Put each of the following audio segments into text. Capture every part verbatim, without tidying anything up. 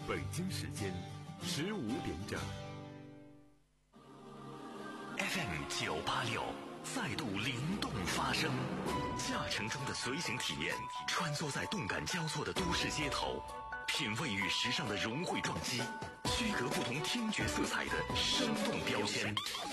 北京时间十五点整。 F M 九八六再度灵动发声，驾乘中的随行体验，穿梭在动感交错的都市街头，品味与时尚的融汇撞击，区隔不同听觉色彩的生动标签。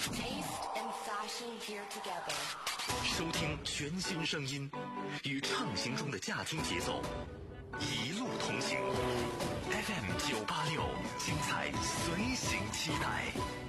收听全新声音，与畅行中的驾听节奏一路同行。F M 九八六，精彩随行期待。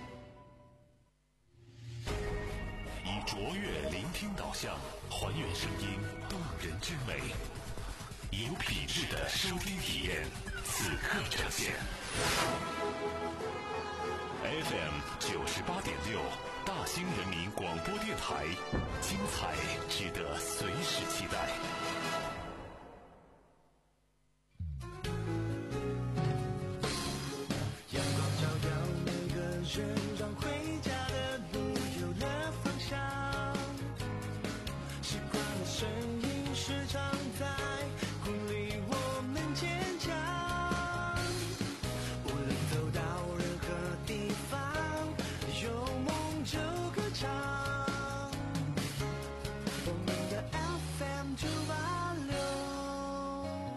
以卓越聆听导向，还原声音动人之美，以有品质的收听体验，此刻呈现。F M 九十八点六，大兴人民广播电台，精彩值得随时期待。 阳光照耀每个人，让回家的路有了方向。习惯了声音时常在鼓励我们坚强。无论走到任何地方，有梦就歌唱。我们的 F M 九八六。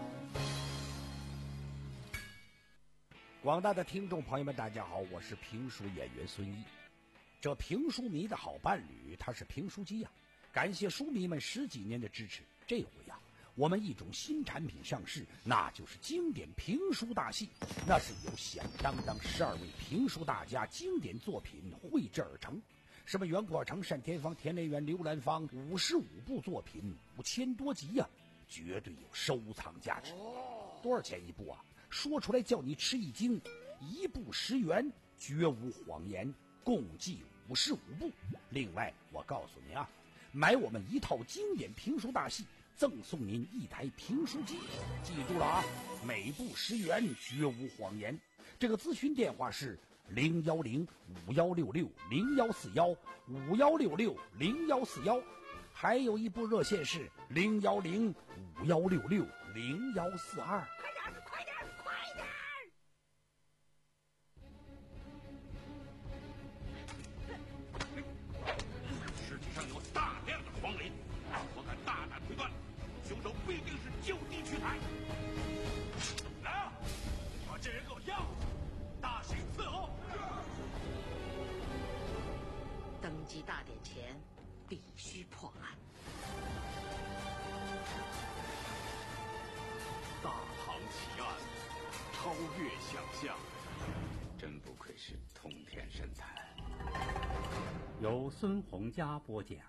广大的听众朋友们，大家好，我是评书演员孙一。这评书迷的好伴侣，他是评书机呀、啊。感谢书迷们十几年的支持，这回呀、啊，我们一种新产品上市，那就是经典评书大戏。那是由响当当十二位评书大家经典作品绘制而成，什么袁阔成、单田芳、田连元、刘兰芳，五十五部作品，五千多集呀、啊，绝对有收藏价值。多少钱一部啊？说出来叫你吃一惊，一部十元，绝无谎言，共计五十五部。另外，我告诉你啊，买我们一套经典评书大戏，赠送您一台评书机。记住了啊，每部十元，绝无谎言。这个咨询电话是零幺零五幺六六零幺四幺五幺六六零幺四幺，还有一部热线是零幺零五幺六六零幺四二。 快点，快点！ 尸体上有大量的黄磷，我敢大胆推断，凶手必定是就地取材。来啊，把这人给我押回去，大刑伺候。 登基大典前必须破案。 大唐奇案，超越想象， 真不愧是通天神才。 由孙洪佳播讲。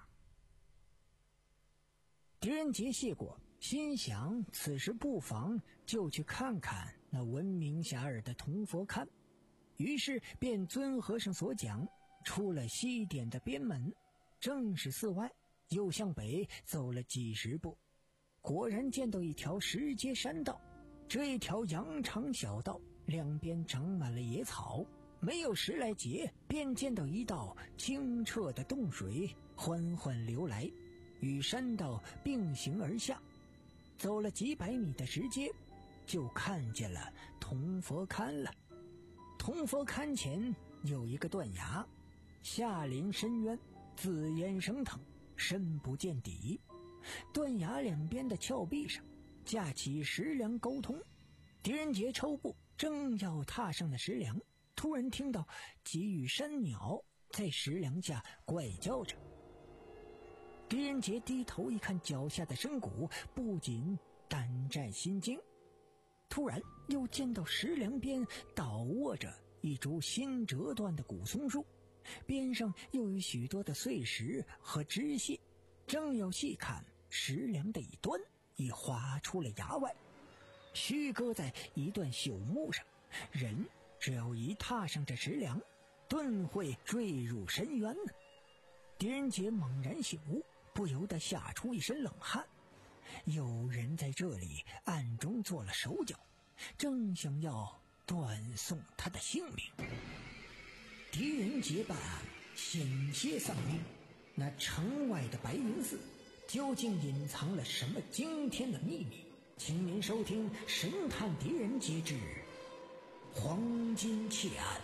狄仁杰谢过，心想此时不妨就去看看那闻名遐迩的铜佛龛，于是便遵和尚所讲，出了西点的边门，正是寺外，又向北走了几十步，果然见到一条石阶山道。这一条羊肠小道，两边长满了野草，没有十来节，便见到一道清澈的洞水缓缓流来，与山道并行而下。走了几百米的石阶，就看见了铜佛龛了。铜佛龛前有一个断崖，下临深渊，紫烟升腾，深不见底。断崖两边的峭壁上架起石梁沟通。狄仁杰抽步正要踏上那石梁，突然听到几羽山鸟在石梁下怪叫着。狄仁杰低头一看脚下的深谷，不仅胆战心惊。突然又见到石梁边倒卧着一株新折断的古松树，边上又有许多的碎石和枝屑，正要细看，石梁的一端已划出了崖外，虚搁在一段朽木上，人只要一踏上这石梁，顿会坠入深渊呢。狄仁杰猛然醒悟，不由得吓出一身冷汗。有人在这里暗中做了手脚，正想要断送他的性命。狄仁杰办案险些丧命，那城外的白云寺究竟隐藏了什么惊天的秘密？请您收听《神探狄仁杰之黄金窃案。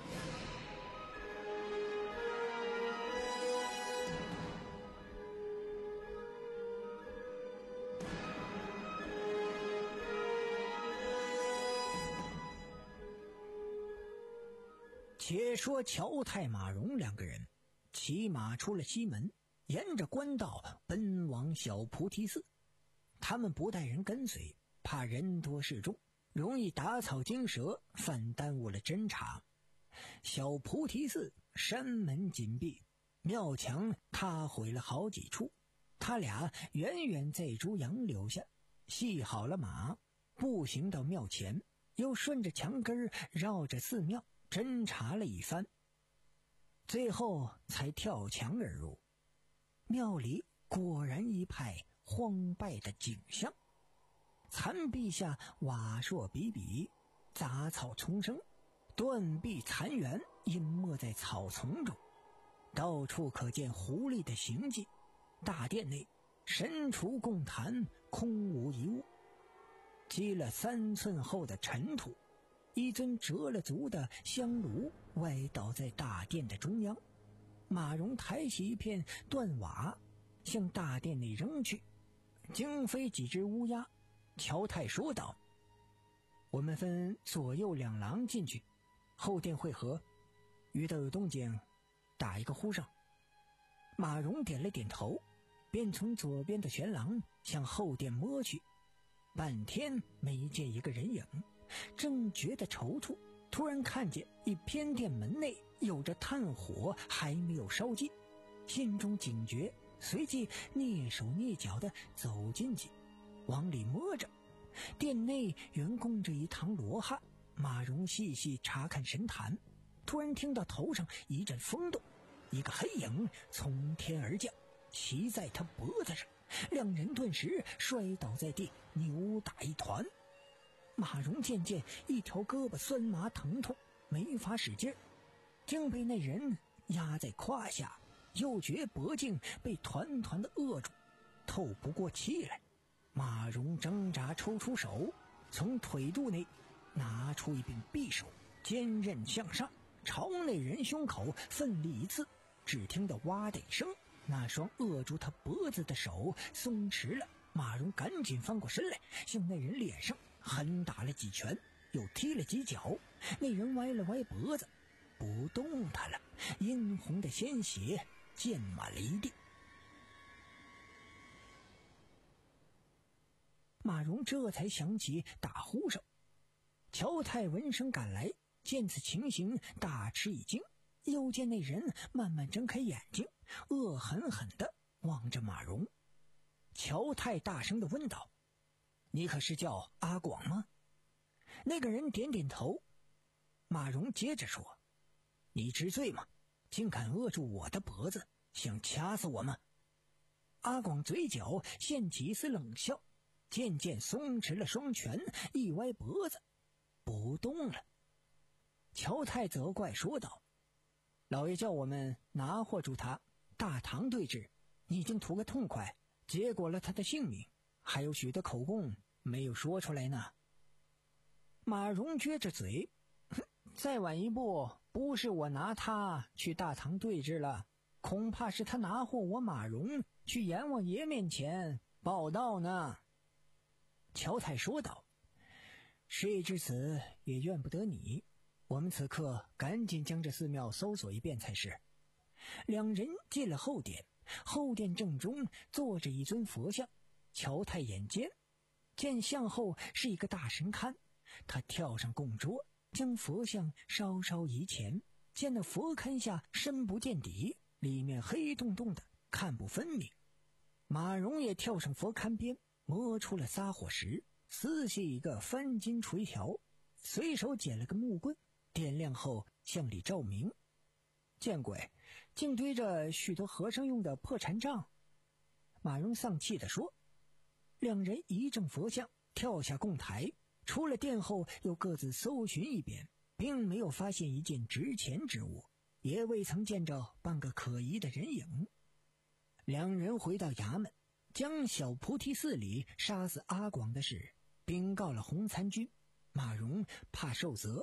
且说乔太、马荣两个人骑马出了西门，沿着官道奔往小菩提寺。他们不带人跟随，怕人多势众，容易打草惊蛇，反耽误了侦查。小菩提寺山门紧闭，庙墙塌毁了好几处。他俩远远在猪羊留下，系好了马，步行到庙前，又顺着墙根绕着寺庙侦查了一番，最后才跳墙而入。庙里果然一派荒败的景象，残壁下瓦砾比比，杂草丛生，断壁残垣隐没在草丛中，到处可见狐狸的行迹。大殿内神厨供坛，空无一物，积了三寸厚的尘土。一尊折了足的香炉歪倒在大殿的中央，马荣抬起一片断瓦向大殿内扔去，惊飞几只乌鸦。乔太说道：“我们分左右两廊进去，后殿会合，遇到有动静打一个呼声。”马荣点了点头，便从左边的玄廊向后殿摸去，半天没见一个人影。正觉得踌躇，突然看见一偏殿门内有着炭火还没有烧尽，心中警觉，随即蹑手蹑脚地走进去，往里摸着。殿内原供着一堂罗汉，马荣细细查看神坛，突然听到头上一阵风动，一个黑影从天而降，骑在他脖子上，两人顿时摔倒在地，扭打一团。马荣渐渐一条胳膊酸麻疼痛，没法使劲，竟被那人压在胯下，又觉脖颈被团团的扼住，透不过气来。马荣挣扎抽出手，从腿肚内拿出一柄匕首，坚韧向上，朝那人胸口奋力一刺。只听得哇的一声，那双扼住他脖子的手松弛了。马荣赶紧翻过身来，向那人脸上狠打了几拳，又踢了几脚。那人歪了歪脖子，不动弹了，殷红的鲜血溅满了一地。马荣这才想起打呼声。乔太闻声赶来，见此情形大吃一惊，又见那人慢慢睁开眼睛，恶狠狠地望着马荣。乔太大声地问道：“你可是叫阿广吗？”那个人点点头。马荣接着说：“你知罪吗？竟敢扼住我的脖子，想掐死我吗？”阿广嘴角现起一丝冷笑，渐渐松弛了双拳，一歪脖子不动了。乔太责怪说道：“老爷叫我们拿获住他，大唐对峙，你竟图个痛快，结果了他的性命，还有许多口供没有说出来呢。”马荣撅着嘴：“再晚一步，不是我拿他去大唐对峙了，恐怕是他拿获我马荣去阎王爷面前报道呢。”乔太说道：“事已至此，也怨不得你，我们此刻赶紧将这寺庙搜索一遍才是。”两人进了后殿，后殿正中坐着一尊佛像。乔太眼尖，见像后是一个大神龛，他跳上供桌，将佛像稍稍移前，见那佛龛下深不见底，里面黑洞洞的，看不分明。马荣也跳上佛龛边，摸出了撒火石，撕细一个翻金垂条，随手捡了个木棍，点亮后向里照明。见鬼，竟堆着许多和尚用的破禅杖。马荣丧气地说。两人移正佛像，跳下供台，出了殿后又各自搜寻一遍，并没有发现一件值钱之物，也未曾见着半个可疑的人影。两人回到衙门，将小菩提寺里杀死阿广的事禀告了洪参军。马荣怕受责，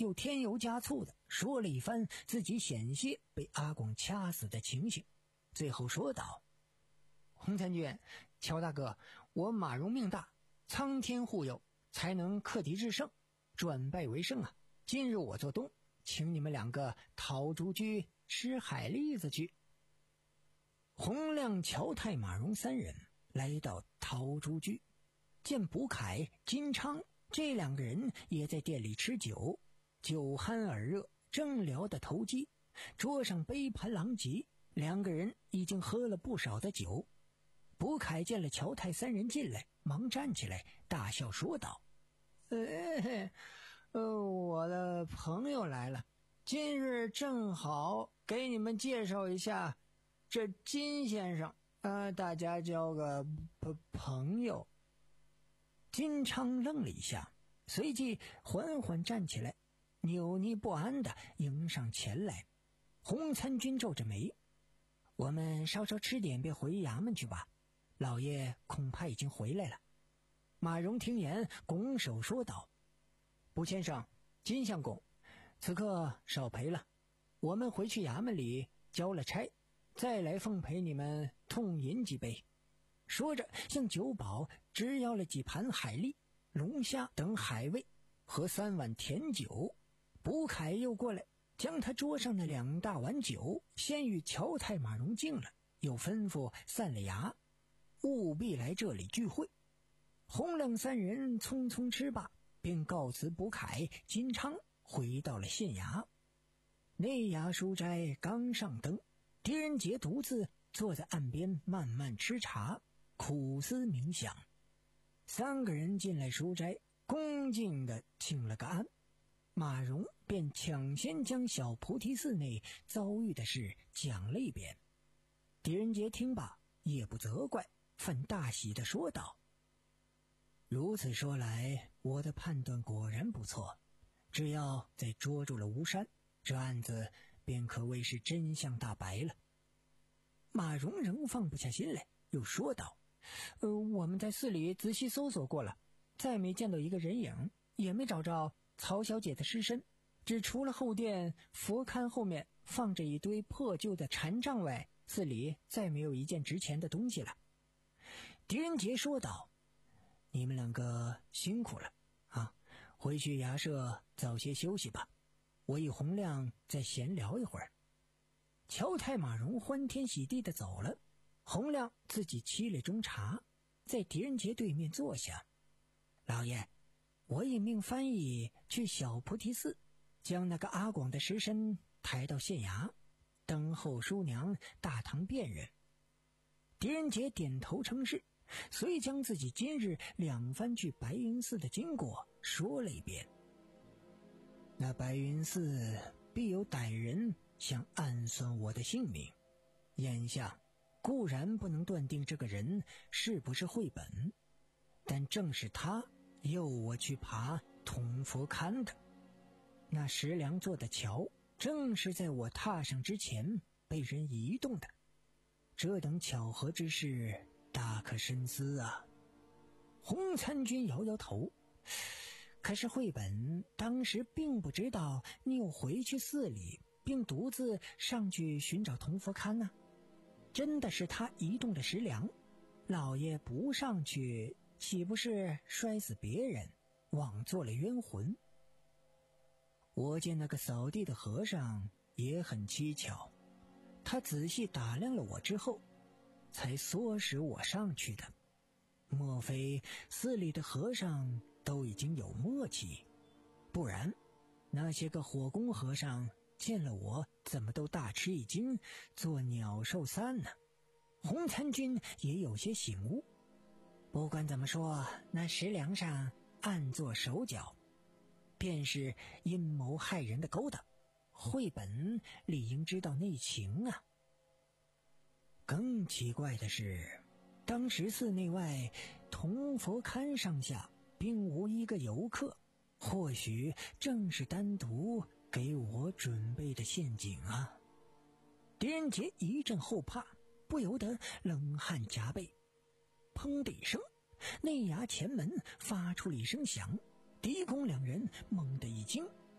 又添油加醋的说了一番自己险些被阿广掐死的情形，最后说道：洪参军，乔大哥，我马荣命大，苍天护佑，才能克敌制胜，转败为胜啊！今日我做东，请你们两个讨竹居吃海蛎子去。洪亮、乔太、马荣三人来到陶竹居，见卜凯、金昌这两个人也在店里吃酒，酒酣耳热，正聊得投机，桌上杯盘狼藉，两个人已经喝了不少的酒。卜凯见了乔太三人进来，忙站起来大笑说道：呃呃，我的朋友来了，今日正好给你们介绍一下这金先生，呃，大家交个朋友。金昌愣了一下，随即缓缓站起来，扭捏不安地迎上前来。洪参军皱着眉：我们稍稍吃点便回衙门去吧，老爷恐怕已经回来了。马荣听言拱手说道：卜先生、金相公，此刻少陪了，我们回去衙门里交了差，再来奉陪你们痛饮几杯。说着向酒保直要了几盘海蛎、龙虾等海味和三碗甜酒。卜凯又过来将他桌上的两大碗酒先与乔太、马荣敬了，又吩咐散了衙，务必来这里聚会。洪亮三人匆匆吃罢，便告辞卜凯、金昌，回到了县衙。内衙书斋刚上灯，狄仁杰独自坐在岸边慢慢吃茶，苦思冥想。三个人进来书斋，恭敬地请了个安。马荣便抢先将小菩提寺内遭遇的事讲了一遍。狄仁杰听罢也不责怪，反大喜地说道：如此说来，我的判断果然不错，只要再捉住了吴山，这案子便可谓是真相大白了。马荣仍放不下心来，又说道：呃，我们在寺里仔细搜索过了，再没见到一个人影，也没找着曹小姐的尸身，只除了后殿佛龛后面放着一堆破旧的禅杖外，寺里再没有一件值钱的东西了。狄仁杰说道：你们两个辛苦了啊，回去衙舍早些休息吧，我与洪亮再闲聊一会儿。乔太、马荣欢天喜地地走了，洪亮自己沏了盅茶，在狄仁杰对面坐下。老爷，我已命翻译去小菩提寺，将那个阿广的尸身抬到县衙，等候叔娘大堂辨认。狄仁杰点头称是，遂将自己今日两番去白云寺的经过说了一遍。那白云寺必有歹人想暗算我的性命，眼下固然不能断定这个人是不是慧本，但正是他诱我去爬铜佛龛的。那石梁做的桥正是在我踏上之前被人移动的，这等巧合之事大可深思啊。洪参军摇摇头，可是慧本当时并不知道你有回去寺里，并独自上去寻找铜佛龛呢、啊。真的是他移动的石梁，老爷不上去，岂不是摔死别人，枉做了冤魂？我见那个扫地的和尚也很蹊跷，他仔细打量了我之后，才唆使我上去的。莫非寺里的和尚都已经有默契？不然那些个火工和尚见了我怎么都大吃一惊，做鸟兽散呢？洪参军也有些醒悟，不管怎么说，那石梁上暗做手脚，便是阴谋害人的勾当，慧本理应知道内情啊。更奇怪的是，当时寺内外铜佛龛上下并无一个游客，或许正是单独给我准备的陷阱啊！狄仁杰一阵后怕，不由得冷汗夹背。砰的一声，内衙前门发出了一声响，狄公两人猛地一惊，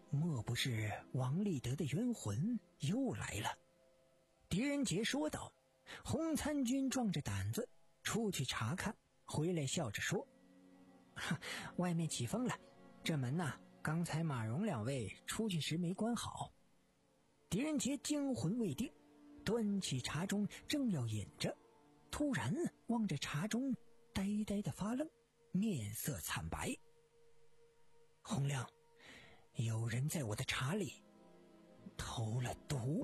莫不是王立德的冤魂又来了？狄仁杰说道。洪参军壮着胆子出去查看，回来笑着说：外面起风了，这门呐，刚才马荣两位出去时没关好。狄仁杰惊魂未定，端起茶盅正要饮着，突然望着茶盅呆呆的发愣，面色惨白。洪亮，有人在我的茶里投了毒。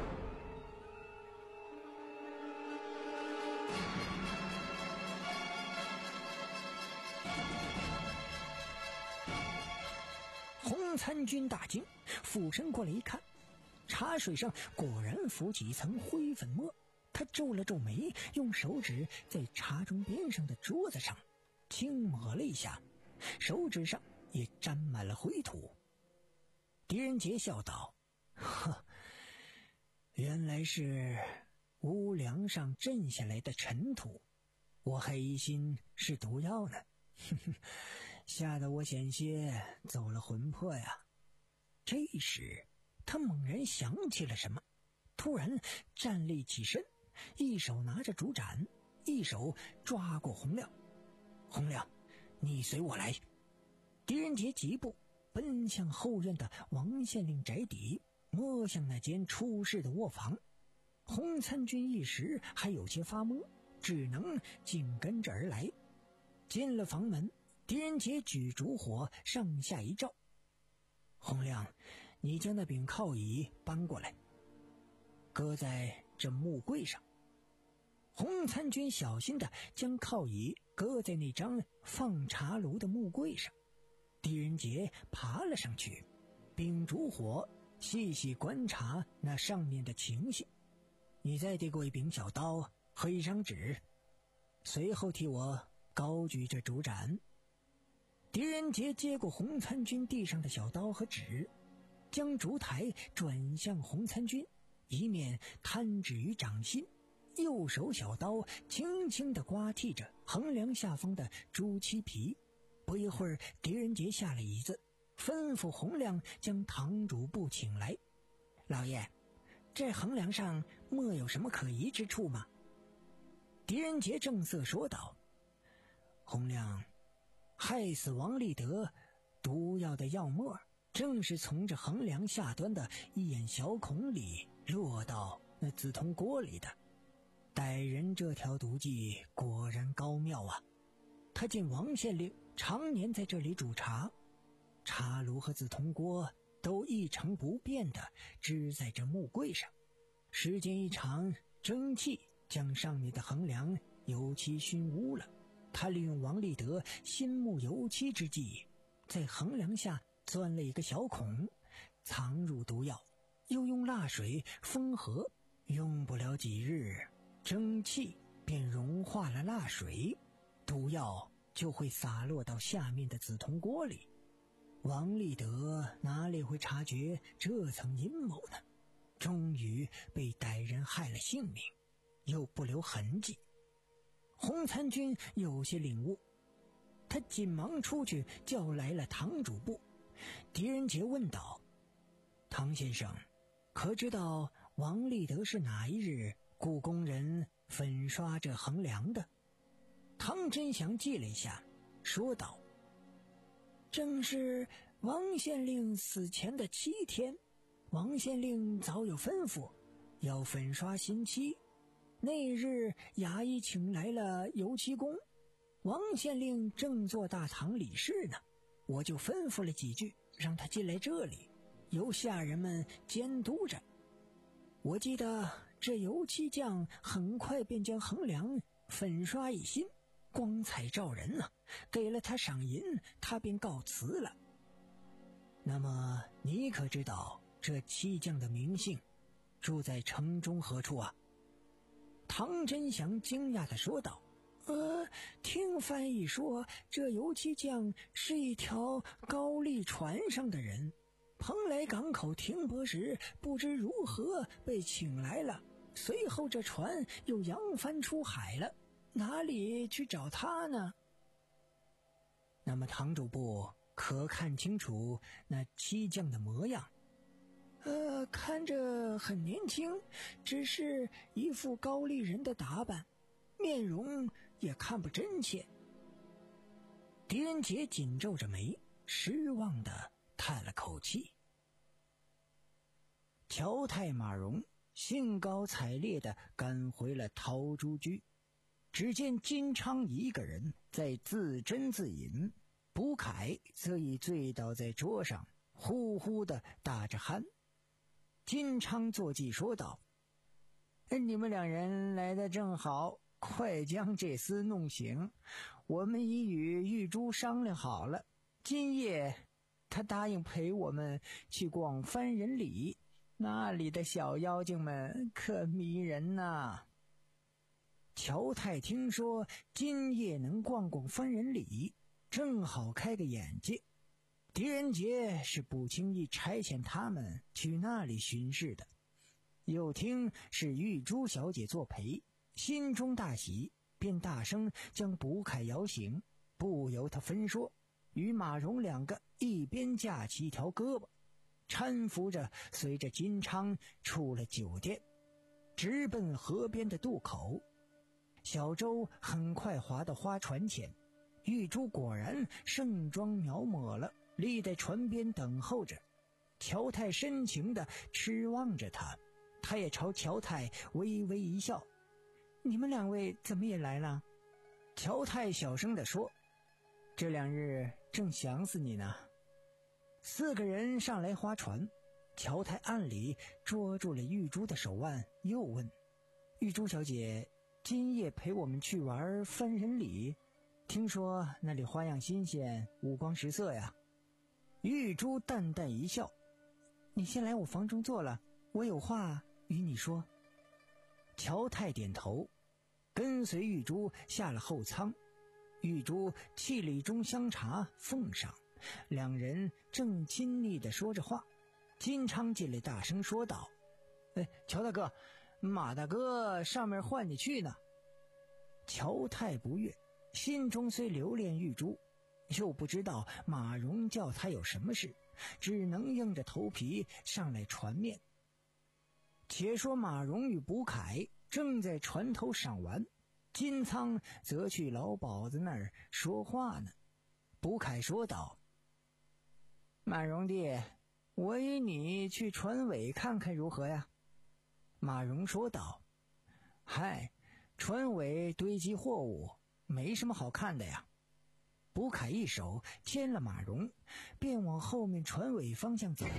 洪参军大惊，俯身过来一看，茶水上果然浮起一层灰粉末。他皱了皱眉，用手指在茶盅边上的桌子上轻抹了一下，手指上也沾满了灰土。狄仁杰笑道：呵，原来是屋梁上震下来的尘土，我还疑心是毒药呢。哼哼，吓得我险些走了魂魄呀。这时他猛然想起了什么，突然站立起身，一手拿着竹盏，一手抓过洪亮。洪亮，你随我来。狄仁杰疾步奔向后院的王县令宅邸，摸向那间出事的卧房。洪参军一时还有些发懵，只能紧跟着而来。进了房门，狄仁杰举烛火上下一照。洪亮，你将那柄靠椅搬过来，搁在这木柜上。洪参军小心地将靠椅搁在那张放茶炉的木柜上。狄仁杰爬了上去，秉烛火细细观察那上面的情形。你再递过一柄小刀和一张纸，随后替我高举着竹盏。狄仁杰接过洪参军地上的小刀和纸，将烛台转向洪参军，一面摊纸于掌心，右手小刀轻轻地刮剔着横梁下方的朱漆皮。不一会儿，狄仁杰下了椅子，吩咐洪亮将堂主簿请来。老爷，这横梁上莫有什么可疑之处吗？狄仁杰正色说道：洪亮，害死王立德毒药的药末正是从这横梁下端的一眼小孔里落到那紫铜锅里的。歹人这条毒计果然高妙啊！他见王县令常年在这里煮茶，茶炉和紫铜锅都一成不变地支在这木柜上。时间一长，蒸汽将上面的横梁油漆熏污了。他利用王立德新木油漆之际，在横梁下钻了一个小孔，藏入毒药，又用蜡水封合，用不了几日，蒸汽便融化了蜡水，毒药就会洒落到下面的紫铜锅里。王立德哪里会察觉这层阴谋呢？终于被歹人害了性命，又不留痕迹。洪参军有些领悟，他紧忙出去叫来了堂主簿。狄仁杰问道：唐先生，可知道王立德是哪一日雇工人粉刷这横梁的？唐真祥记了一下，说道：正是王县令死前的七天，王县令早有吩咐要粉刷新漆。那日衙役请来了油漆工，王县令正做大堂理事呢，我就吩咐了几句，让他进来这里，由下人们监督着。我记得这油漆匠很快便将横梁粉刷一新，光彩照人啊，给了他赏银，他便告辞了。那么你可知道这漆匠的名姓，住在城中何处啊？唐真祥惊讶地说道：呃，听翻译说，这油漆匠是一条高丽船上的人，蓬莱港口停泊时不知如何被请来了，随后这船又扬帆出海了，哪里去找他呢？那么堂主簿可看清楚那漆匠的模样。呃，看着很年轻，只是一副高丽人的打扮，面容也看不真切。狄仁杰紧皱着眉，失望地叹了口气。乔太马荣兴高采烈地赶回了陶朱居，只见金昌一个人在自斟自饮，卜凯则已醉倒在桌上，呼呼地打着鼾。金昌坐骑说道：“你们两人来得正好，快将这厮弄醒。我们已与玉珠商量好了，今夜他答应陪我们去逛番人里，那里的小妖精们可迷人呐。”乔太听说今夜能逛逛番人里，正好开个眼界。狄仁杰是不轻易差遣他们去那里巡视的，又听是玉珠小姐作陪，心中大喜，便大声将卜凯摇醒，不由他分说，与马荣两个一边架起一条胳膊，搀扶着随着金昌出了酒店，直奔河边的渡口。小舟很快划到花船前，玉珠果然盛装描抹了，立在船边等候着。乔太深情地痴望着他，他也朝乔太微微一笑：“你们两位怎么也来了？”乔太小声地说：“这两日正想死你呢。”四个人上来划船，乔太暗里捉住了玉珠的手腕，又问：“玉珠小姐，今夜陪我们去玩番人里？听说那里花样新鲜，五光十色呀。”玉珠淡淡一笑：“你先来我房中坐了，我有话与你说。”乔太点头，跟随玉珠下了后舱。玉珠沏了一盅香茶奉上，两人正亲昵地说着话。金昌进来大声说道：“哎，乔大哥，马大哥上面唤你去呢。”乔太不悦，心中虽留恋玉珠，又不知道马荣叫他有什么事，只能硬着头皮上来传面。且说马荣与卜凯正在船头赏玩，金仓则去老鸨子那儿说话呢。卜凯说道：“马荣弟，我与你去船尾看看如何呀？”马荣说道：“嗨，船尾堆积货物，没什么好看的呀。”卜凯一手牵了马荣，便往后面船尾方向走。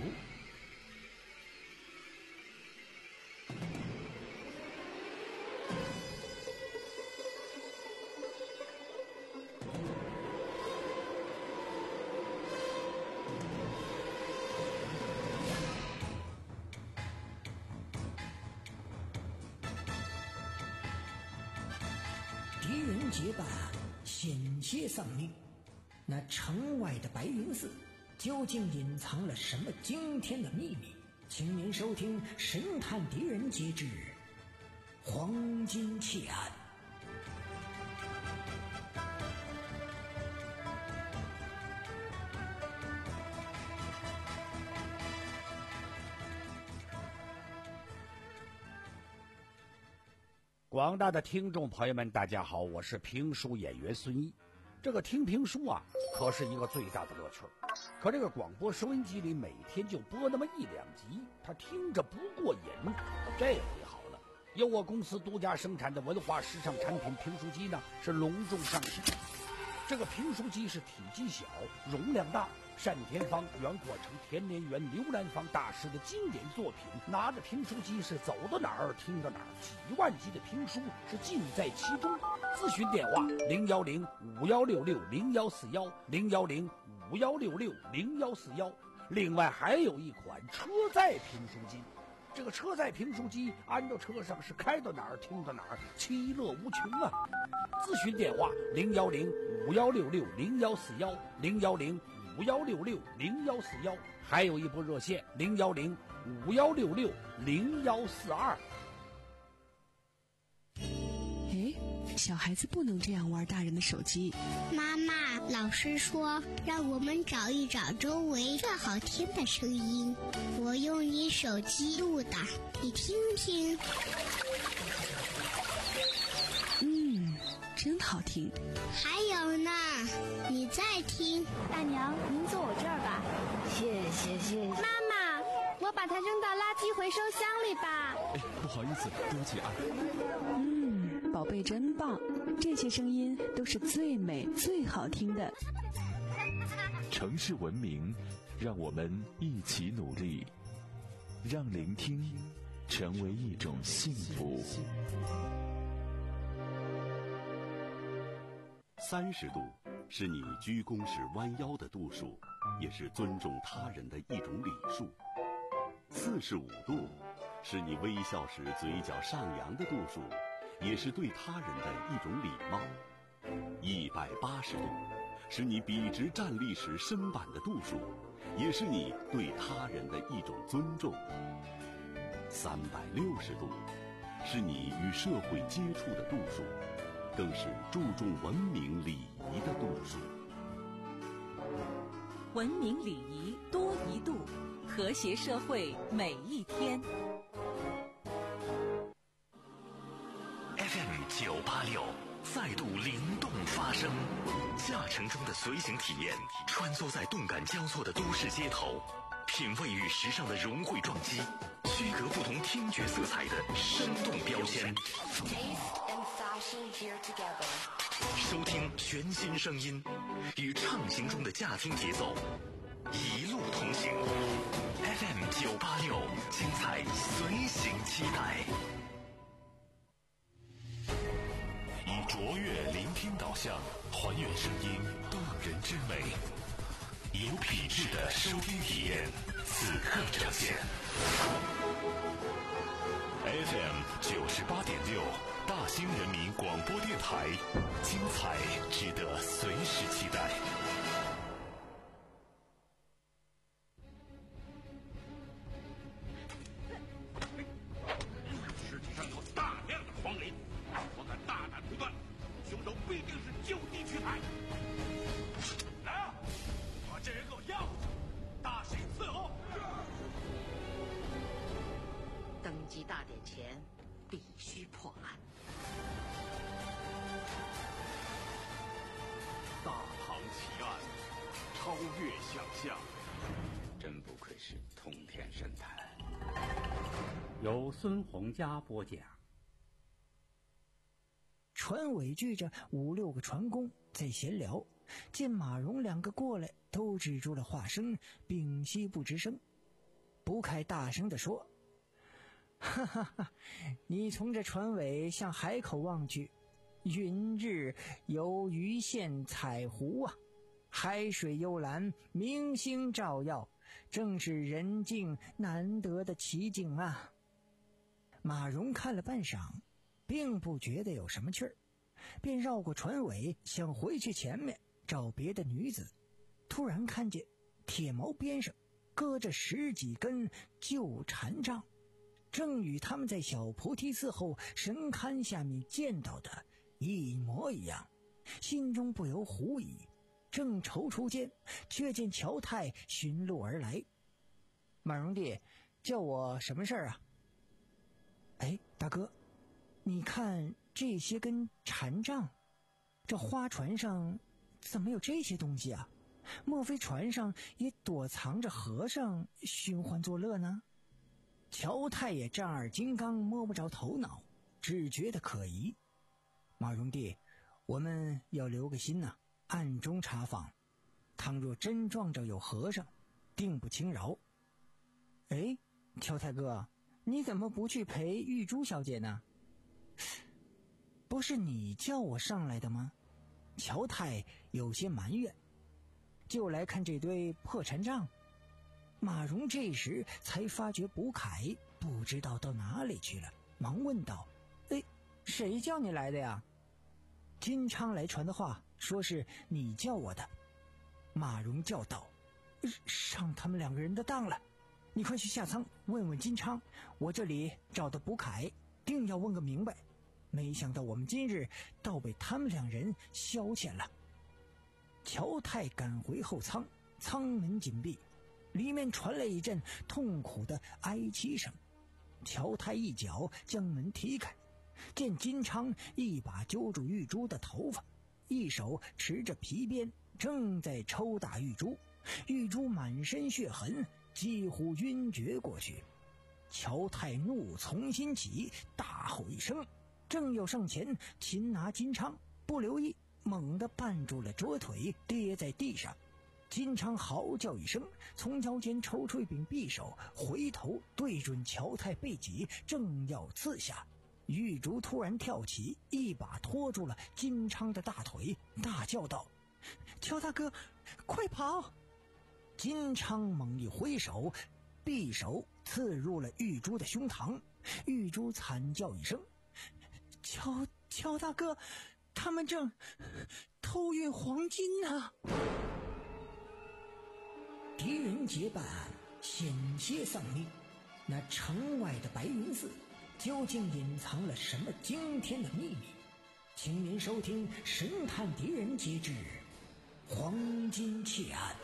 狄仁杰办案险些丧命，那城外的白云寺究竟隐藏了什么惊天的秘密？请您收听《神探狄仁杰之黄金窃案》。 广大的听众朋友们，大家好，我是评书演员孙毅。这个听评书啊，可是一个最大的乐趣。可这个广播收音机里每天就播那么一两集，他听着不过瘾。这回好了，由我公司独家生产的文化时尚产品评书机呢，是隆重上市。这个评书机是体积小，容量大，单田芳、袁阔成、田连元、刘兰芳大师的经典作品，拿着评书机是走到哪儿听到哪儿，几万集的评书是尽在其中。咨询电话零幺零五幺六六零幺四幺零幺零五幺六六零幺四幺。另外还有一款车载评书机，这个车载评书机安到车上是开到哪儿听到哪儿，其乐无穷啊！咨询电话零幺零五幺六六零幺四幺零幺零五幺六六零幺四幺，还有一部热线零幺零五幺六六零幺四二。 诶， 小孩子不能这样玩大人的手机。 妈妈，老师说让我们找一找周围最好听的声音，我用你手机录的，你听听。 嗯，真好听。 还有呢，你再听。 大娘，您坐我这儿吧。 谢谢谢谢。 妈妈，我把它扔到垃圾回收箱里吧。 哎，不好意思，对不起啊。 嗯，宝贝真棒，这些声音都是最美最好听的。 城市文明，让我们一起努力，让聆听成为一种幸福。 三十度是你鞠躬时弯腰的度数，也是尊重他人的一种礼数。四十五度是你微笑时嘴角上扬的度数，也是对他人的一种礼貌。一百八十度是你笔直站立时身板的度数，也是你对他人的一种尊重。三百六十度是你与社会接触的度数，更是注重文明礼仪的度数。 文明礼仪多一度，和谐社会每一天。 F M 九八六再度灵动发声，驾乘中的随行体验，穿梭在动感交错的都市街头，品味与时尚的融汇撞击，区隔不同听觉色彩的生动标签。收听全新声音，与畅行中的驾听节奏，一路同行。F M 九八六，精彩随行期待。以卓越聆听导向，还原声音动人之美，有品质的收听体验，此刻呈现。F M 九十八点六，大兴人民广播电台，精彩值得随时期待。 尸体上有大量的黄磷，我敢大胆推断，凶手必定是就地取材。来啊，把这人给我押回去，大审伺候。 登基大典前必须破案。 大唐奇案，超越想象，真不愧是通天神探。 由孙洪佳播讲。 船尾聚着五六个船工在闲聊，见马荣两个过来，都止住了话声，屏息不吱声。卜凯大声地说：哈哈哈，你从这船尾向海口望去，云日有鱼线彩湖啊，海水幽蓝，明星照耀，正是人境难得的奇景啊。马荣看了半晌，并不觉得有什么趣儿，便绕过船尾，想回去前面找别的女子。突然看见铁锚边上搁着十几根旧禅杖，正与他们在小菩提寺后神龛下面见到的一模一样，心中不由狐疑。正踌躇间，却见乔太寻路而来。马荣弟，叫我什么事儿啊？哎，大哥，你看这些根禅杖，这花船上怎么有这些东西啊？莫非船上也躲藏着和尚寻欢作乐呢？乔太也丈二金刚，摸不着头脑，只觉得可疑。马荣弟，我们要留个心呐、啊，暗中查访，倘若真撞着有和尚，定不轻饶。哎，乔太哥，你怎么不去陪玉珠小姐呢？不是你叫我上来的吗？乔太有些埋怨，就来看这堆破禅杖。马荣这时才发觉卜凯不知道到哪里去了，忙问道：哎，谁叫你来的呀？金昌来传的话，说是你叫我的。马荣叫道：上他们两个人的当了，你快去下舱问问金昌，我这里找的卜凯，定要问个明白。 没想到我们今日倒被他们两人消遣了。乔太赶回后舱，舱门紧闭，里面传来一阵痛苦的哀泣声。乔太一脚将门踢开，见金昌一把揪住玉珠的头发，一手持着皮鞭，正在抽打玉珠。玉珠满身血痕，几乎晕厥过去。乔太怒从心起，大吼一声，正要上前擒拿金昌，不留意猛地绊住了桌腿，跌在地上。金昌嚎叫一声，从腰间抽出一柄匕首，回头对准乔太背脊，正要刺下。玉竹突然跳起，一把拖住了金昌的大腿，大叫道：乔大哥，快跑！金昌猛一挥手，匕首刺入了玉珠的胸膛。玉珠惨叫一声：乔乔大哥，他们正偷运黄金呢！狄仁杰办案险些丧命，那城外的白云寺究竟隐藏了什么惊天的秘密？请您收听《神探狄仁杰之黄金窃案》。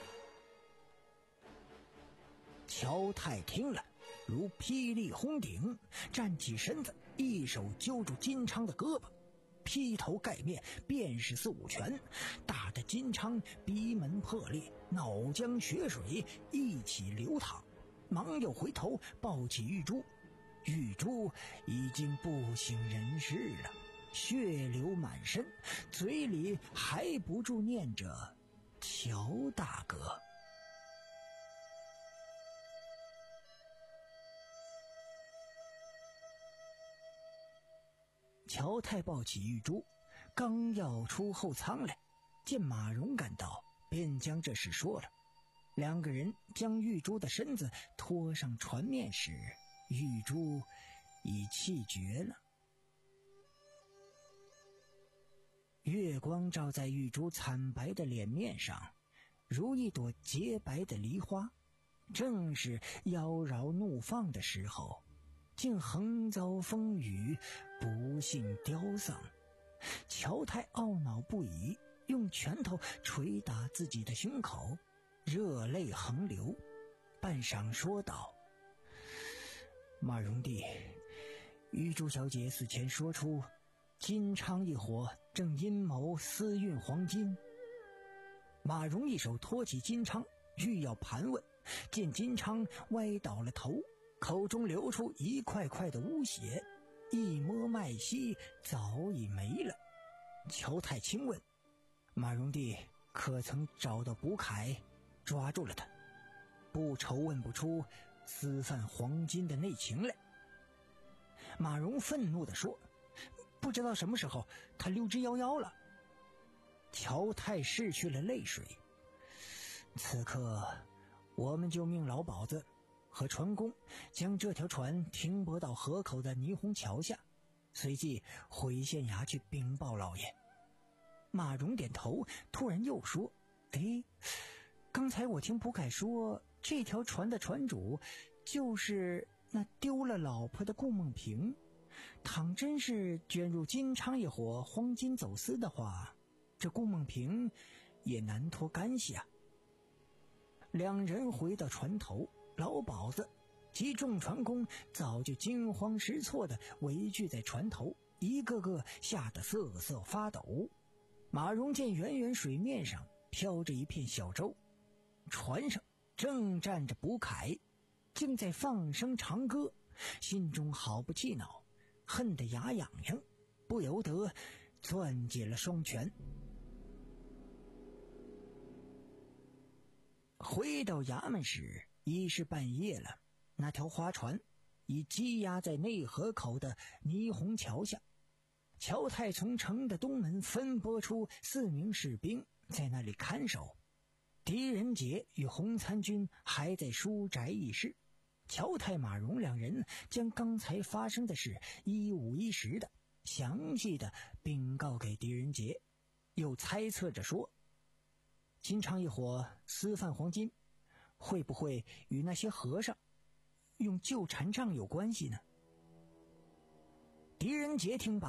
乔太听了如霹雳轰顶，站起身子，一手揪住金昌的胳膊，劈头盖面便是四五拳，打得金昌鼻门破裂，脑浆血水一起流淌，忙又回头抱起玉珠。玉珠已经不省人事了，血流满身，嘴里还不住念着乔大哥。乔太抱起玉珠，刚要出后舱来，见马荣赶到，便将这事说了。两个人将玉珠的身子拖上船面时，玉珠已气绝了。月光照在玉珠惨白的脸面上，如一朵洁白的梨花。正是妖娆怒放的时候，竟横遭风雨，不幸凋丧。乔太懊恼不已，用拳头捶打自己的胸口，热泪横流，半晌说道：马荣弟，玉珠小姐死前说出金昌一伙正阴谋私运黄金。马荣一手托起金昌，欲要盘问，见金昌歪倒了头，口中流出一块块的污血，一摸脉息，早已没了。乔太轻问：马荣弟可曾找到卜凯，抓住了他？不愁问不出私贩黄金的内情来。马荣愤怒地说：不知道什么时候他溜之夭夭了。乔太拭去了泪水。此刻我们就命老鸨子和船工将这条船停泊到河口的霓虹桥下，随即回县衙去禀报老爷。马荣点头，突然又说：哎，刚才我听卜凯说，这条船的船主就是那丢了老婆的顾梦萍，倘真是卷入金昌一伙黄金走私的话，这顾梦萍也难脱干系啊。两人回到船头，老鸨子及众船工早就惊慌失措地围聚在船头，一个个吓得瑟瑟发抖。马荣见远远水面上飘着一片小舟，船上正站着卜凯，竟在放声长歌，心中好不气恼，恨得牙痒痒，不由得攥紧了双拳。回到衙门时已是半夜了，那条花船已积压在内河口的霓虹桥下。乔太从城的东门分拨出四名士兵在那里看守。狄仁杰与洪参军还在书宅议事。乔太、马荣两人将刚才发生的事一五一十的详细的禀告给狄仁杰，又猜测着说，金昌一伙私贩黄金，会不会与那些和尚用旧禅杖有关系呢？狄仁杰听罢，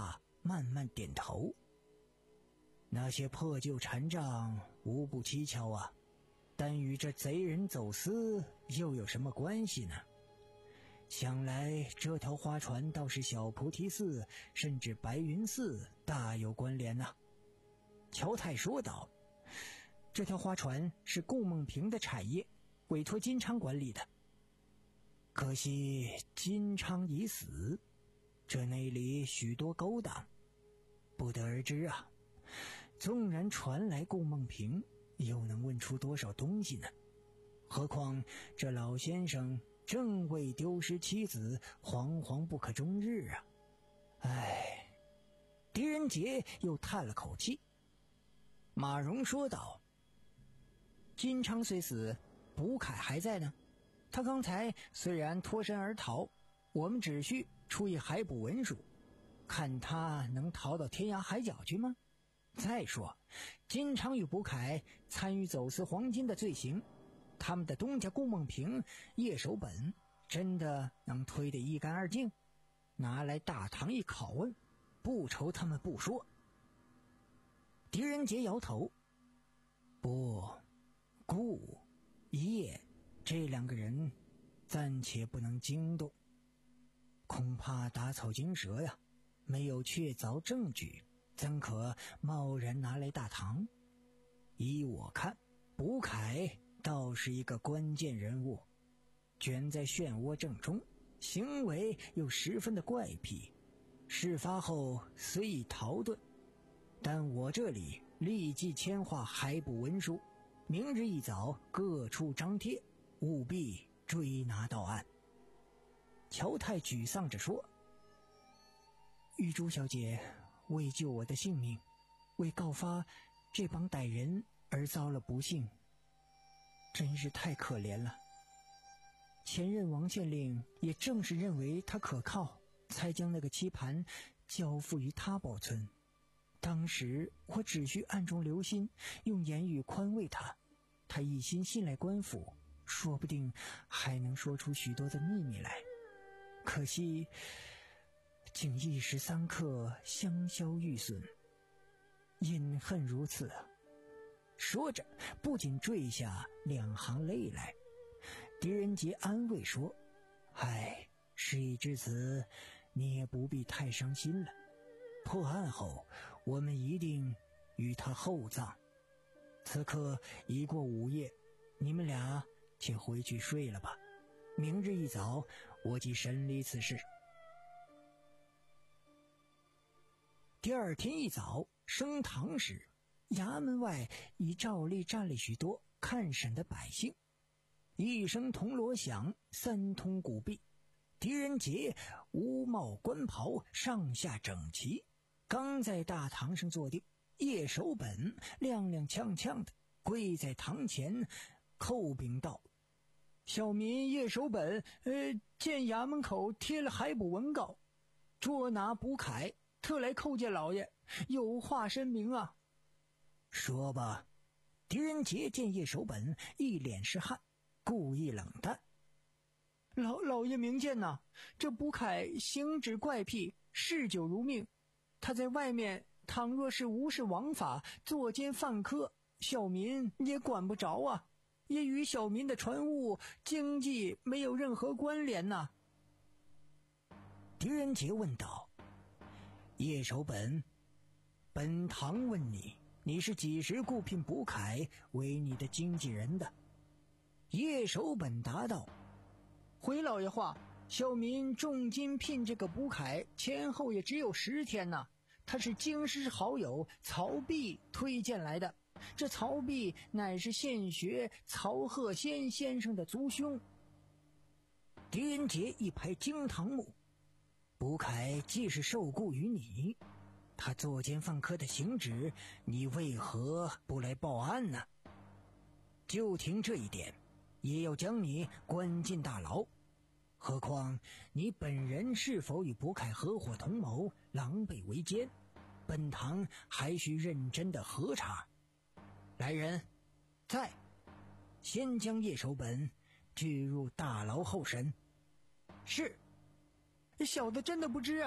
慢慢点头。那些破旧残障无不蹊跷啊，但与这贼人走私又有什么关系呢？想来这条花船倒是小菩提寺甚至白云寺大有关联呐、啊。乔太说道，这条花船是顾梦平的产业，委托金昌管理的。可惜金昌已死，这内里许多勾当，不得而知啊。纵然传来顾梦平，又能问出多少东西呢？何况这老先生正为丢失妻子惶惶不可终日啊！唉，狄仁杰又叹了口气。马荣说道，金昌虽死，卜凯还在呢。他刚才虽然脱身而逃，我们只需出一海捕文书，看他能逃到天涯海角去吗？再说金昌与卜凯参与走私黄金的罪行，他们的东家顾梦平、叶守本真的能推得一干二净？拿来大堂一拷问，不愁他们不说。狄仁杰摇头，不，顾、叶这两个人暂且不能惊动，恐怕打草惊蛇呀，没有确凿证据，怎可贸然拿来大堂？依我看，卜凯倒是一个关键人物，卷在漩涡正中，行为又十分的怪癖。事发后虽已逃遁，但我这里立即签划海捕文书，明日一早各处张贴，务必追拿到案。乔太沮丧着说，玉珠小姐为救我的性命，为告发这帮歹人而遭了不幸，真是太可怜了。前任王县令也正是认为他可靠，才将那个棋盘交付于他保存。当时我只需暗中留心，用言语宽慰他，他一心信赖官府，说不定还能说出许多的秘密来。可惜竟一时三刻香消玉损，隐恨如此啊！说着不仅坠下两行泪来。狄仁杰安慰说，唉，事已至此，你也不必太伤心了。破案后我们一定与他厚葬。此刻已过午夜，你们俩且回去睡了吧，明日一早我即审理此事。第二天一早升堂时，衙门外已照例站了许多看审的百姓。一声铜锣响，三通鼓壁，狄仁杰乌帽官袍，上下整齐，刚在大堂上坐定，叶守本踉踉跄跄的跪在堂前，叩禀道：小民叶守本，呃，见衙门口贴了海捕文告，捉拿卜凯，特来叩见老爷，有话申明啊。说吧。狄仁杰见叶守本一脸是汗，故意冷淡。老老爷明鉴呐，这卜凯行止怪癖，嗜酒如命。他在外面倘若是无视王法，作奸犯科，小民也管不着啊，也与小民的船务经济没有任何关联呐。狄仁杰问道：叶守本，本堂问你，你是几时雇聘卜凯为你的经纪人的？叶守本答道：回老爷话，小民重金聘这个卜凯，前后也只有十天呐。他是京师好友曹弼推荐来的，这曹弼乃是现学曹鹤仙先生的族兄。狄仁杰一拍惊堂木，卜凯既是受雇于你，他作奸犯科的行止，你为何不来报案呢？就凭这一点，也要将你关进大牢。何况你本人是否与卜凯合伙同谋，狼狈为奸，本堂还需认真的核查。来人，在，先将叶守本拘入大牢候审。是，小的真的不知啊。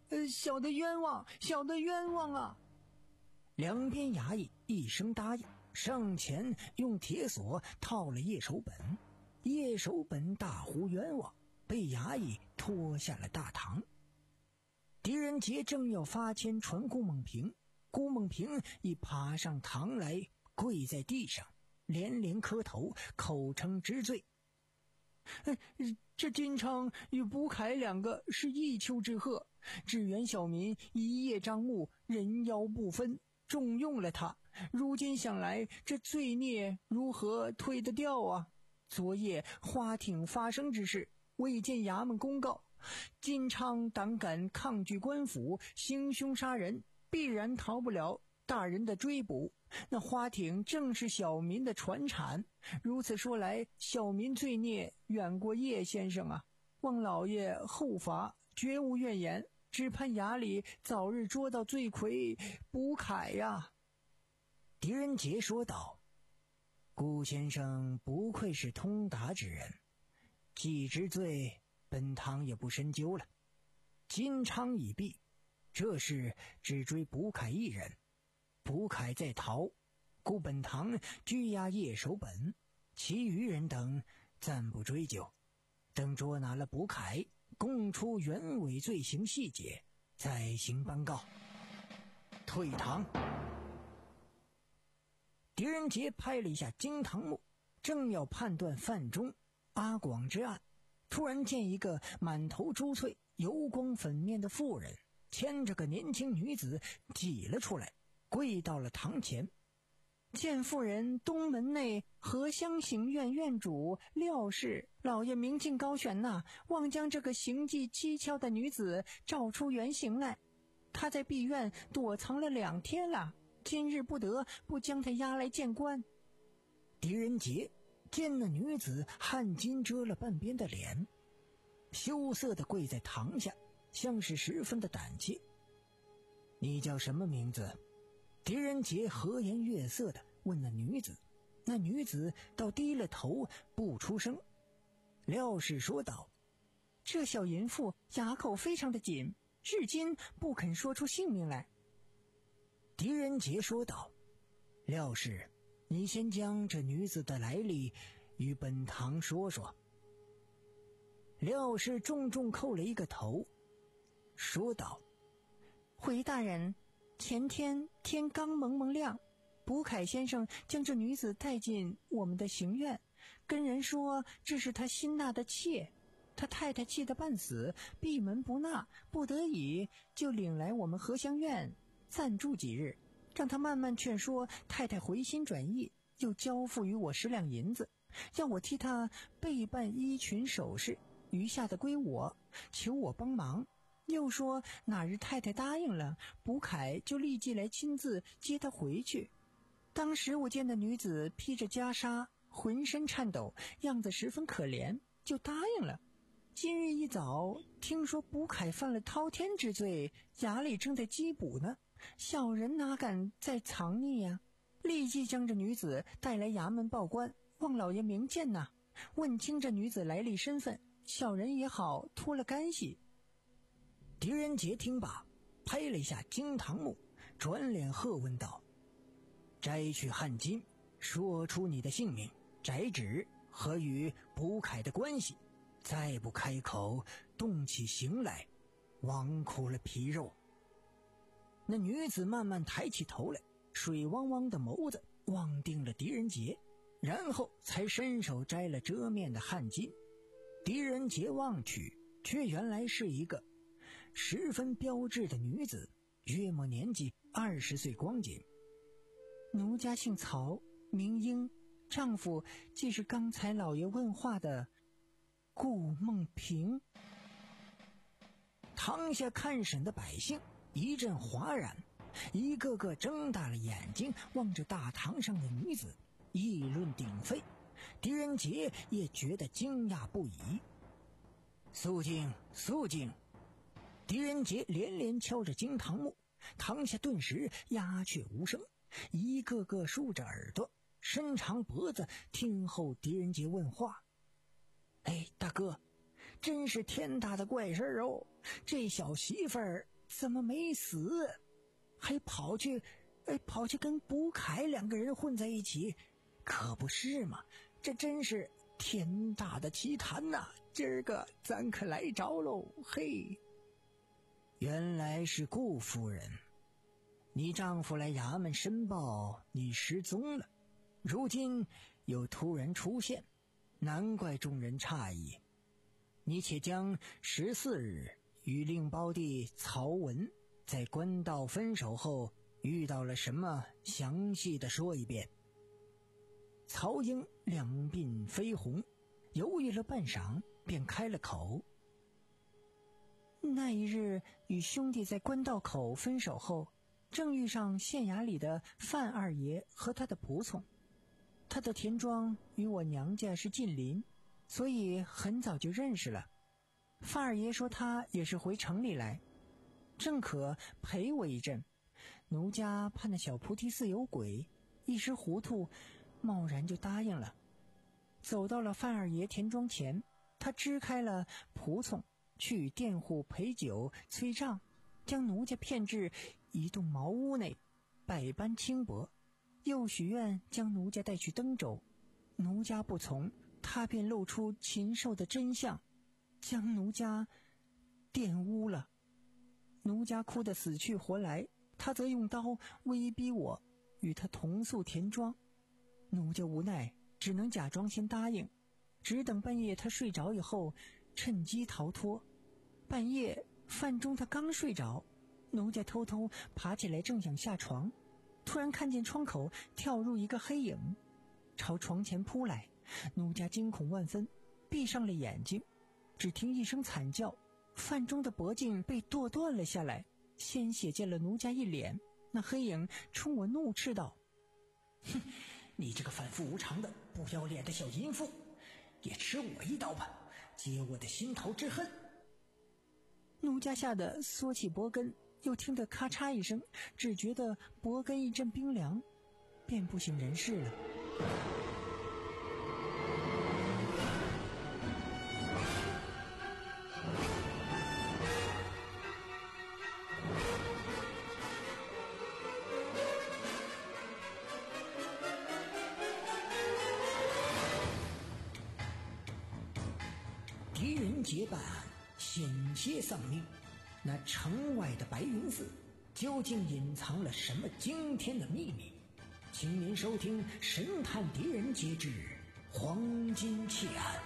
呃，小的冤枉，小的冤枉啊！两边衙役一声答应，上前用铁锁套了叶守本。叶守本大呼冤枉，被衙役拖下了大堂。狄仁杰正要发签传顾梦平，顾梦平已爬上堂来，跪在地上，连连磕头，口称知罪。呃、这金昌与卜凯两个是一丘之貉，只缘小民一叶障目，人妖不分，重用了他。如今想来，这罪孽如何推得掉啊？昨夜花町发生之事，未见衙门公告，金昌胆敢抗拒官府，行凶杀人，必然逃不了大人的追捕。那花町正是小民的传产，如此说来，小民罪孽远过叶先生啊！望老爷后罚，绝无怨言，只盼衙里早日捉到罪魁卜凯呀！狄仁杰说道：“顾先生不愧是通达之人，既知罪，本堂也不深究了。金昌已毙，这事只追卜凯一人。卜凯在逃，故本堂拘押叶守本，其余人等暂不追究，等捉拿了卜凯，供出原委罪行细节，再行颁告。退堂。”狄仁杰拍了一下惊堂木，正要判断范中、阿广之案，突然见一个满头珠翠、油光粉面的妇人牵着个年轻女子挤了出来，跪到了堂前。见妇人东门内荷香行院院主廖氏，老爷明镜高悬呐，望将这个行迹蹊跷的女子照出原形来。她在闭院躲藏了两天了，今日不得不将她押来见官。狄仁杰见那女子汗巾遮了半边的脸，羞涩地跪在堂下，像是十分的胆怯。你叫什么名字？狄仁杰和颜悦色地问那女子，那女子倒低了头不出声。廖氏说道：这小淫妇牙口非常的紧，至今不肯说出姓名来。狄仁杰说道：廖氏，你先将这女子的来历与本堂说说。廖氏重重叩了一个头，说道：回大人，前天天刚蒙蒙亮，卜凯先生将这女子带进我们的行院，跟人说这是他新纳的妾，他太太气得半死，闭门不纳，不得已就领来我们荷香院暂住几日，让他慢慢劝说太太回心转意，又交付于我十两银子，要我替他备办衣裙首饰，余下的归我，求我帮忙。又说哪日太太答应了，卜凯就立即来亲自接她回去。当时我见那女子披着袈裟，浑身颤抖，样子十分可怜，就答应了。今日一早听说卜凯犯了滔天之罪，衙里正在缉捕呢，小人哪敢再藏匿呀、啊？立即将这女子带来衙门报官，望老爷明鉴呐、啊，问清这女子来历身份，小人也好脱了干系。狄仁杰听罢，拍了一下惊堂木，转脸喝问道：摘去汗巾，说出你的姓名、宅址和与卜凯的关系，再不开口动起刑来，枉苦了皮肉。那女子慢慢抬起头来，水汪汪的眸子望定了狄仁杰，然后才伸手摘了遮面的汗巾。狄仁杰望去，却原来是一个十分标致的女子，约莫年纪二十岁光景。奴家姓曹，名英，丈夫即是刚才老爷问话的顾梦平。堂下看审的百姓一阵哗然，一个个睁大了眼睛望着大堂上的女子，议论鼎沸。狄仁杰也觉得惊讶不已。肃静，肃静！狄仁杰连连敲着惊堂木，堂下顿时鸦雀无声，一个个竖着耳朵，伸长脖子听候狄仁杰问话。哎，大哥，真是天大的怪事哦！这小媳妇儿怎么没死？还跑去，哎，跑去跟卜凯两个人混在一起，可不是嘛？这真是天大的奇谈呐！今儿个咱可来着喽，嘿！原来是顾夫人，你丈夫来衙门申报你失踪了，如今又突然出现，难怪众人诧异。你且将十四日与令胞弟曹文在官道分手后遇到了什么，详细的说一遍。曹英两鬓绯红，犹豫了半晌，便开了口。那一日与兄弟在官道口分手后，正遇上县衙里的范二爷和他的仆从。他的田庄与我娘家是近邻，所以很早就认识了。范二爷说他也是回城里来，正可陪我一阵。奴家怕那小菩提寺有鬼，一时糊涂，贸然就答应了。走到了范二爷田庄前，他支开了仆从，去与佃户陪酒催账，将奴家骗至一栋茅屋内，百般轻薄，又许愿将奴家带去登州。奴家不从，他便露出禽兽的真相，将奴家玷污了。奴家哭得死去活来，他则用刀威逼我与他同宿田庄。奴家无奈，只能假装先答应，只等半夜他睡着以后，趁机逃脱。半夜饭中他刚睡着，奴家偷偷爬起来，正想下床，突然看见窗口跳入一个黑影，朝床前扑来。奴家惊恐万分，闭上了眼睛，只听一声惨叫，饭中的脖颈被剁断了下来，鲜血溅了奴家一脸。那黑影冲我怒斥道：哼，你这个反复无常的不要脸的小淫妇，也吃我一刀吧，解我的心头之恨。奴家吓得缩起脖根，又听得咔嚓一声，只觉得脖根一阵冰凉，便不省人事了。狄仁杰办案，险些丧命。那城外的白云寺究竟隐藏了什么惊天的秘密？请您收听《神探狄仁杰之黄金窃案》。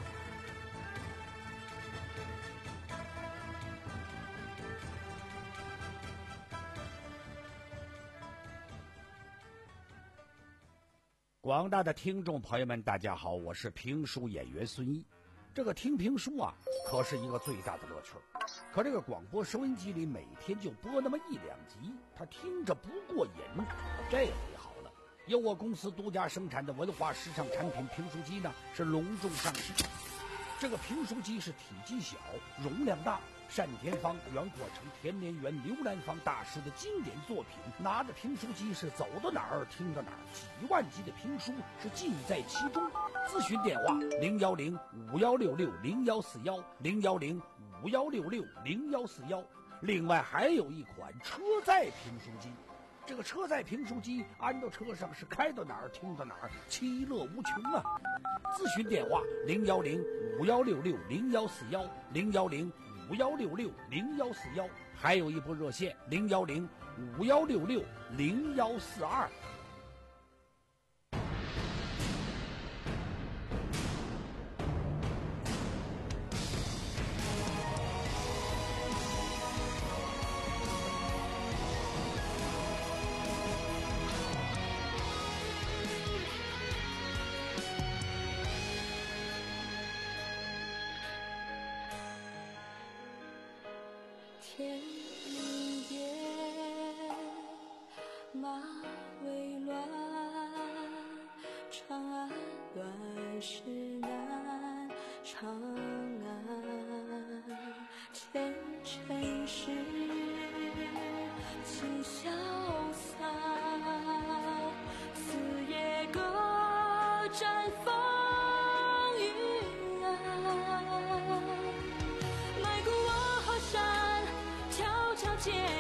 广大的听众朋友们，大家好，我是评书演员孙一。这个听评书啊，可是一个最大的乐趣。可这个广播收音机里每天就播那么一两集，他听着不过瘾。这回好了，由我公司独家生产的文化时尚产品评书机呢，是隆重上市。这个评书机是体积小，容量大，单田芳、袁阔成、田连元、刘兰芳大师的经典作品。拿着评书机是走到哪儿听到哪儿，几万集的评书是尽在其中。咨询电话零幺零五幺六六零幺四幺零幺零五幺六六零幺四幺。另外还有一款车载评书机，这个车载评书机安到车上是开到哪儿听到哪儿，其乐无穷啊！咨询电话零幺零五幺六六零幺四幺零幺零五幺六六零幺四幺，还有一部热线零幺零五幺六六零幺四二。 天明夜，马未乱，长安乱世难，长安前尘事尽消散，四野各绽风云岸，迈过我好山，悄悄见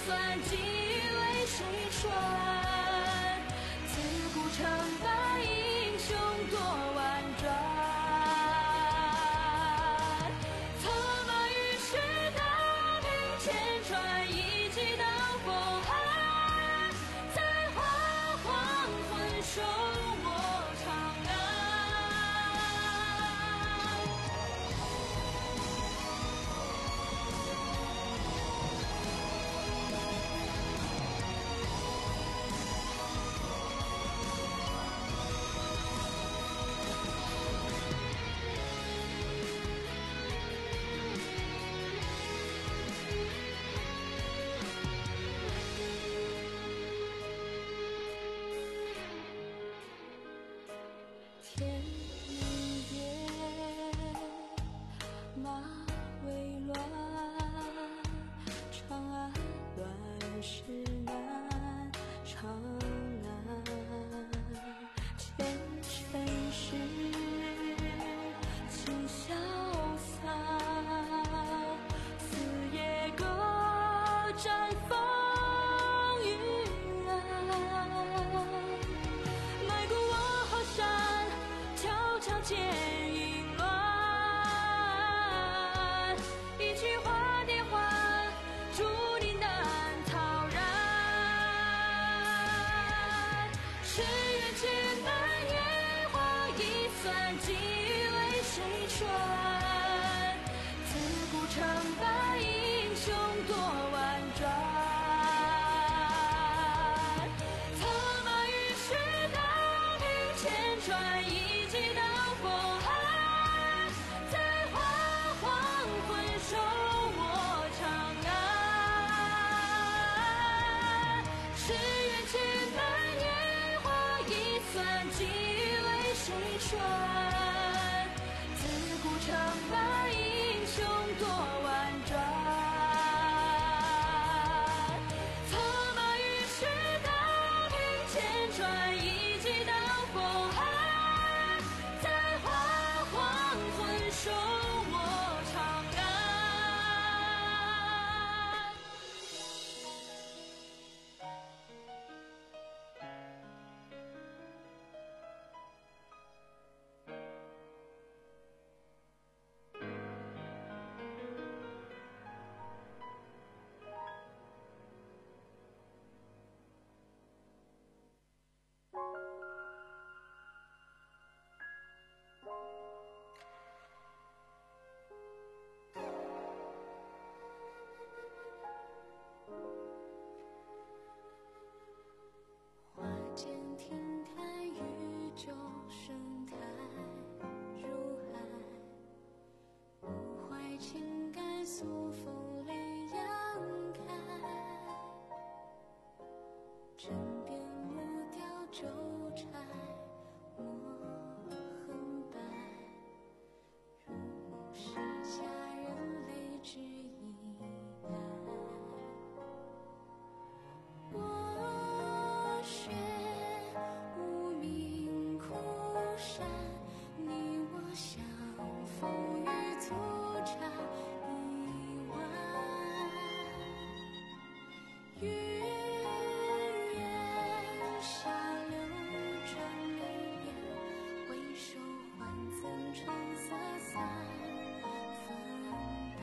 算几为谁传？自古成败英雄多婉转，策马于时大兵千传，一骑当风寒，在花黄昏收我长安。天明夜，马未乱，长安乱世难，长安前尘事，尽消散，四野各占风雨然。迈过我好山，迢迢见影乱，一曲花蝶换，竹林难陶然。十月千般烟花易算，几为谁传？自古成败英雄多婉转，策马于时大兵千传，一骑当风寒，在花黄昏收我长安。十月千般烟花易算，几为谁传？自古成败英雄多婉转，策马于时大兵千传，一骑当风寒，在花黄昏收我长安。花间听看宇宙生态如海，无怀情感诉风雷扬开，枕边木雕纠缠墨痕白，如是佳人泪之意来。我学无名枯山，你我相逢于粗茶一碗。云烟下流转眉眼，回首还曾橙色三分淡。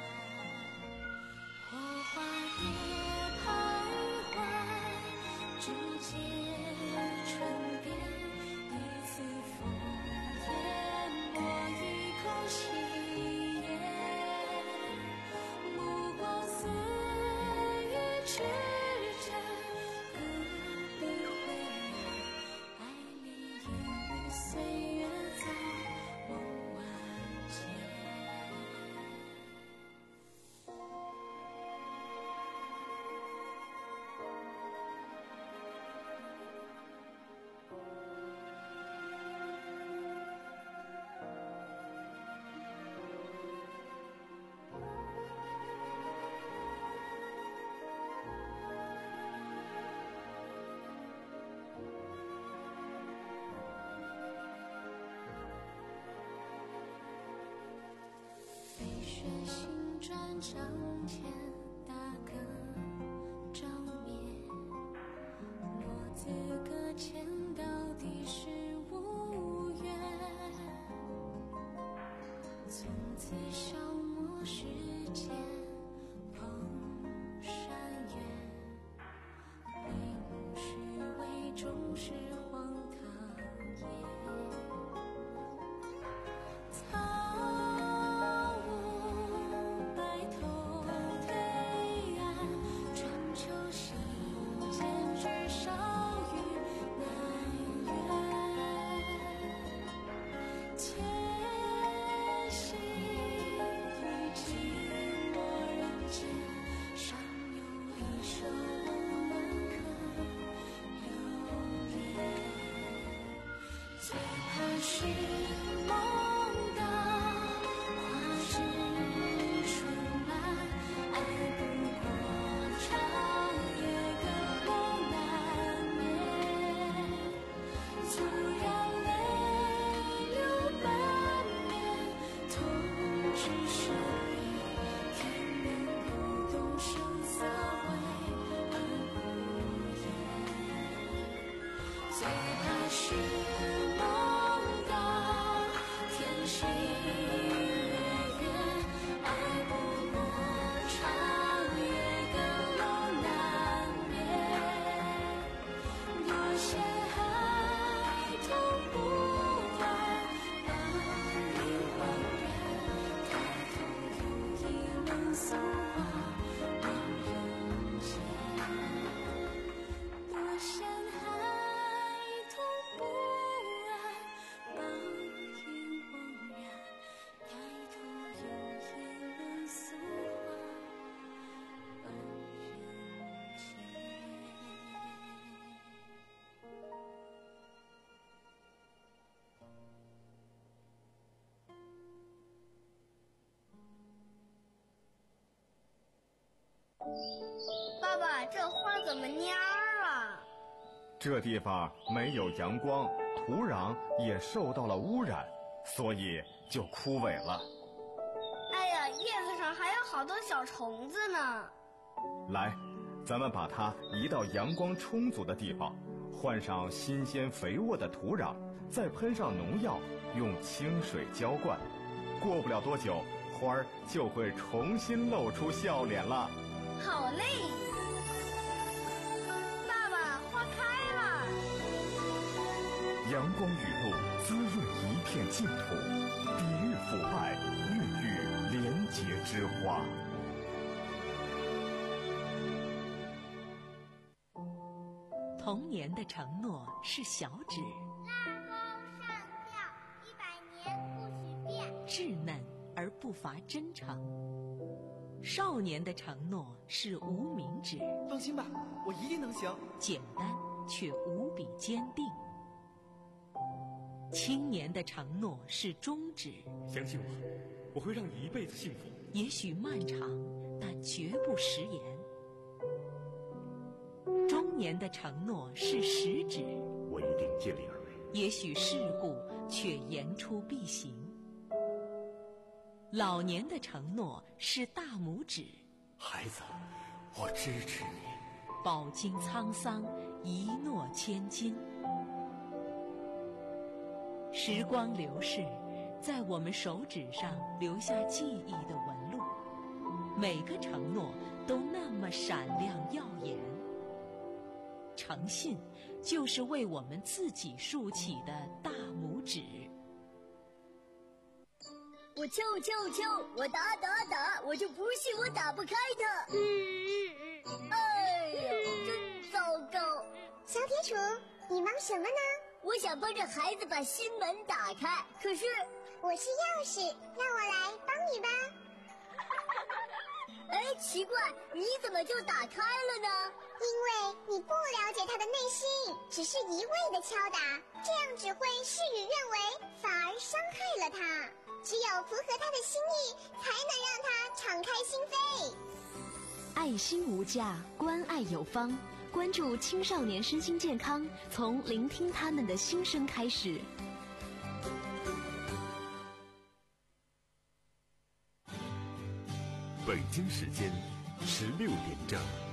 火花也徘徊，只见唇边一次烽烟，抹一口夕颜。目光似雨痴缠，何必回来？爱里烟雨岁月早梦万千。飞雪星转长天，大歌从此消磨时间，碰山远，为是为终是荒唐也。草屋白头黑暗，春秋席间至少与南辕。千禧雨寂寞人间，尚有一首温可留恋。最怕是梦到花枝春满，爱不过长夜更梦难眠。纵然泪流半面，痛只是离，天能不动声色为而不言。最怕是梦到天谁日圆，爱不过长夜更梦难眠。多陷害痛不完，光阴恍然，抬头又一轮俗话问人间。多陷害痛不完，光阴恍然，抬头又一轮俗话问人间。 爸爸，这花怎么蔫儿了？ 这地方没有阳光，土壤也受到了污染，所以就枯萎了。 哎呀，叶子上还有好多小虫子呢。 来，咱们把它移到阳光充足的地方，换上新鲜肥沃的土壤，再喷上农药，用清水浇灌。过不了多久，花儿就会重新露出笑脸了。 好嘞，爸爸，花开了。 阳光雨露滋润一片净土，抵御腐败，孕育廉洁之花。 童年的承诺是小指， 拉钩上吊，一百年不许变。 稚嫩而不乏真诚。少年的承诺是无名指， 放心吧，我一定能行。 简单却无比坚定。青年的承诺是中指， 相信我，我会让你一辈子幸福。 也许漫长，但绝不食言。中年的承诺是食指， 我一定尽力而为。 也许世故，却言出必行。老年的承诺是大拇指， 孩子，我支持你。 饱经沧桑，一诺千金。时光流逝，在我们手指上留下记忆的纹路，每个承诺都那么闪亮耀眼。诚信就是为我们自己竖起的大拇指。 我敲敲敲，我打打打，我就不信我打不开它。嗯嗯嗯，哎呀，真糟糕！ 小铁杵，你忙什么呢？ 我想帮着孩子把心门打开，可是我是钥匙，让我来帮你吧。 哎，奇怪，你怎么就打开了呢？ 因为你不了解他的内心，只是一味的敲打，这样只会事与愿违，反而伤害了他。只有符合他的心意，才能让他敞开心扉。 爱心无价，关爱有方。关注青少年身心健康，从聆听他们的心声开始。 北京时间十六点整。